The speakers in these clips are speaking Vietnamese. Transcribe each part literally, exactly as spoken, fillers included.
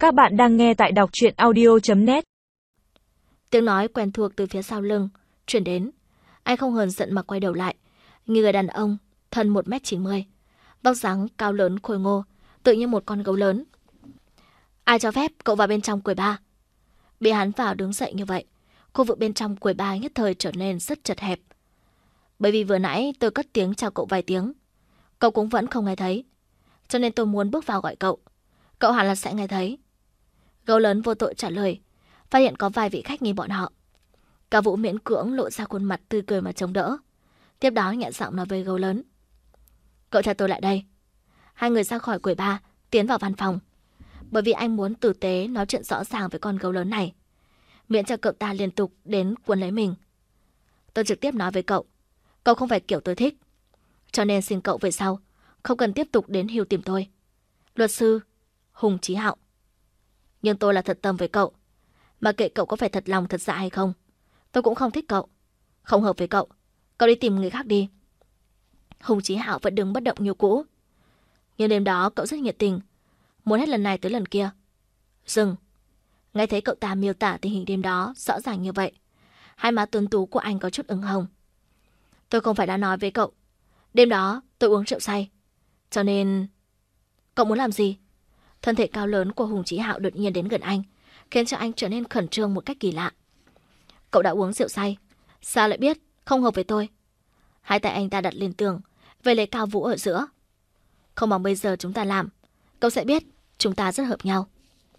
Các bạn đang nghe tại đọc truyện audio chấm net. Tiếng nói quen thuộc từ phía sau lưng truyền đến. Anh không hờn giận mà quay đầu lại. Như người đàn ông thân một mét chín mươi, vóc dáng cao lớn khôi ngô, tự như một con gấu lớn. Ai cho phép cậu vào bên trong quầy bar? Bị hắn vào đứng dậy như vậy, khu vực bên trong quầy bar nhất thời trở nên rất chật hẹp. Bởi vì vừa nãy tôi cất tiếng chào cậu vài tiếng, cậu cũng vẫn không nghe thấy, cho nên tôi muốn bước vào gọi cậu. Cậu hẳn là sẽ nghe thấy. Gấu lớn vô tội trả lời, phát hiện có vài vị khách nghi bọn họ. Cao Vũ miễn cưỡng lộ ra khuôn mặt tươi cười mà chống đỡ. Tiếp đó nhẹ giọng nói với gấu lớn, cậu theo tôi lại đây. Hai người ra khỏi quầy bar, tiến vào văn phòng. Bởi vì anh muốn tử tế nói chuyện rõ ràng với con gấu lớn này, miễn cho cậu ta liên tục đến cuốn lấy mình. Tôi trực tiếp nói với cậu, cậu không phải kiểu tôi thích, cho nên xin cậu về sau không cần tiếp tục đến Hill tìm tôi. Luật sư Hùng Chí Hạo. Nhưng tôi là thật tâm với cậu, mà kệ cậu có phải thật lòng thật dạ hay không, tôi cũng không thích cậu, không hợp với cậu. Cậu đi tìm người khác đi. Hùng Chí Hạo vẫn đứng bất động như cũ. Nhưng đêm đó cậu rất nhiệt tình, muốn hết lần này tới lần kia. Dừng. Nghe thấy cậu ta miêu tả tình hình đêm đó rõ ràng như vậy, hai má tuấn tú của anh có chút ửng hồng. Tôi không phải đã nói với cậu, đêm đó tôi uống rượu say, cho nên... Cậu muốn làm gì? Thân thể cao lớn của Hùng Chí Hạo đột nhiên đến gần anh, khiến cho anh trở nên khẩn trương một cách kỳ lạ. Cậu đã uống rượu say, sao lại biết không hợp với tôi? Hai tay anh ta đặt lên tường, về lấy Cao Vũ ở giữa. Không bằng bây giờ chúng ta làm, cậu sẽ biết chúng ta rất hợp nhau.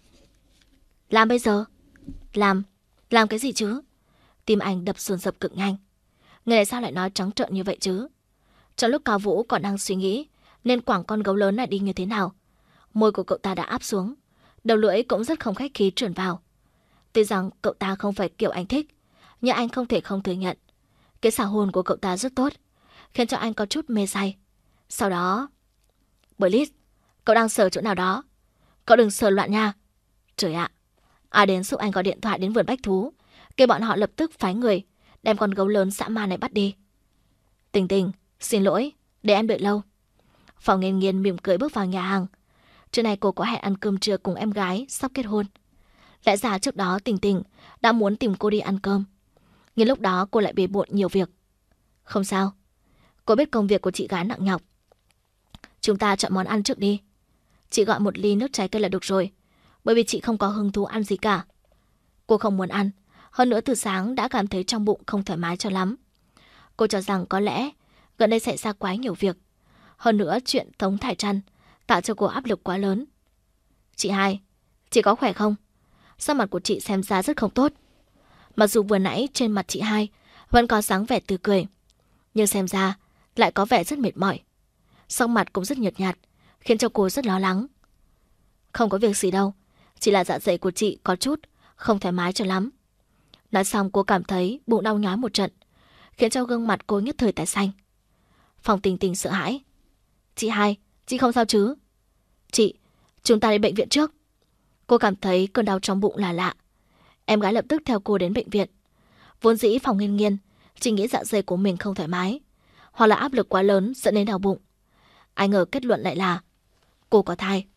Làm bây giờ? Làm? Làm cái gì chứ? Tim anh đập dồn dập cực nhanh. Người này sao lại nói trắng trợn như vậy chứ? Trong lúc Cao Vũ còn đang suy nghĩ nên quẳng con gấu lớn này đi như thế nào, môi của cậu ta đã áp xuống, đầu lưỡi cũng rất không khách khí trườn vào. Tuy rằng cậu ta không phải kiểu anh thích, nhưng anh không thể không thừa nhận cái xảo hôn của cậu ta rất tốt, khiến cho anh có chút mê say. Sau đó... Bliss, cậu đang sờ chỗ nào đó, cậu đừng sờ loạn nha. Trời ạ, ai đến giúp anh gọi điện thoại đến vườn bách thú, kêu bọn họ lập tức phái người đem con gấu lớn dã man này bắt đi. Tình Tình, xin lỗi, để em đợi lâu. Phòng Nghiên Nghiên mỉm cười bước vào nhà hàng. Trưa nay cô có hẹn ăn cơm trưa cùng em gái sắp kết hôn. Lẽ ra trước đó Tình Tình đã muốn tìm cô đi ăn cơm, nhưng lúc đó cô lại bề bộn nhiều việc. Không sao, cô biết công việc của chị gái nặng nhọc. Chúng ta chọn món ăn trước đi. Chị gọi một ly nước trái cây là được rồi, bởi vì chị không có hứng thú ăn gì cả. Cô không muốn ăn, hơn nữa từ sáng đã cảm thấy trong bụng không thoải mái cho lắm. Cô cho rằng có lẽ gần đây xảy ra quá nhiều việc, hơn nữa chuyện Tống Thải Trăn tạo cho cô áp lực quá lớn. Chị hai, chị có khỏe không? Sắc mặt của chị xem ra rất không tốt. Mặc dù vừa nãy trên mặt chị hai vẫn có dáng vẻ tươi cười, nhưng xem ra lại có vẻ rất mệt mỏi. Sắc mặt cũng rất nhợt nhạt, khiến cho cô rất lo lắng. Không có việc gì đâu, chỉ là dạ dày của chị có chút không thoải mái cho lắm. Nói xong cô cảm thấy bụng đau nhói một trận, khiến cho gương mặt cô nhất thời tái xanh. Phòng Tình Tình sợ hãi. Chị hai, chị không sao chứ? Chị, chúng ta đến bệnh viện trước. Cô cảm thấy cơn đau trong bụng là lạ. Em gái lập tức theo cô đến bệnh viện. Vốn dĩ Phòng Nghiên Nghiên chỉ nghĩ dạ dày của mình không thoải mái, hoặc là áp lực quá lớn dẫn đến đau bụng. Ai ngờ kết luận lại là cô có thai.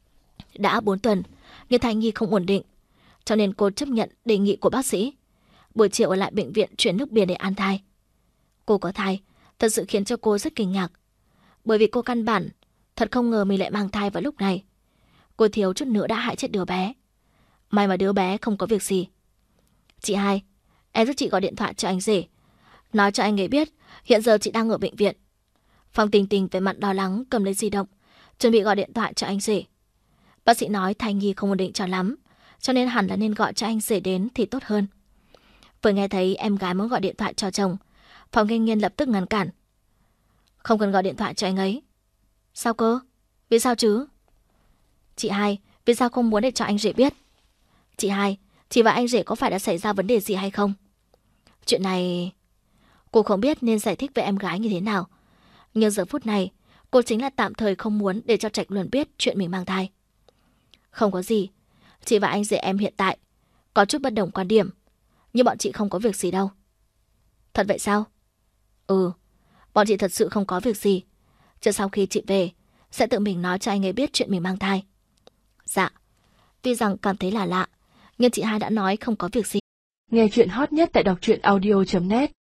Đã bốn tuần, nhưng thai nhi không ổn định, cho nên cô chấp nhận đề nghị của bác sĩ, buổi chiều ở lại bệnh viện chuyển nước biển để an thai. Cô có thai thật sự khiến cho cô rất kinh ngạc, bởi vì cô căn bản thật không ngờ mình lại mang thai vào lúc này. Cô thiếu chút nữa đã hại chết đứa bé. May mà đứa bé không có việc gì. Chị hai, em giúp chị gọi điện thoại cho anh rể, nói cho anh ấy biết hiện giờ chị đang ở bệnh viện. Phong Tình Tình về mặt lo lắng cầm lấy di động, chuẩn bị gọi điện thoại cho anh rể. Bác sĩ nói thai nhi không ổn định cho lắm, cho nên hẳn là nên gọi cho anh rể đến thì tốt hơn. Vừa nghe thấy em gái muốn gọi điện thoại cho chồng, Phong Nghiên Nghiên lập tức ngăn cản. Không cần gọi điện thoại cho anh ấy. Sao cơ? Vì sao chứ? Chị hai, vì sao không muốn để cho anh rể biết? Chị hai, chị và anh rể có phải đã xảy ra vấn đề gì hay không? Chuyện này... Cô không biết nên giải thích với em gái như thế nào, nhưng giờ phút này cô chính là tạm thời không muốn để cho Trạch Luân biết chuyện mình mang thai. Không có gì, chị và anh rể em hiện tại có chút bất đồng quan điểm, nhưng bọn chị không có việc gì đâu. Thật vậy sao? Ừ, bọn chị thật sự không có việc gì. Chờ sau khi chị về sẽ tự mình nói cho anh ấy biết chuyện mình mang thai. Dạ, Tuy rằng cảm thấy là lạ, nhưng chị hai đã nói không có việc gì. Nghe chuyện hot nhất tại đọc truyện audio chấm net.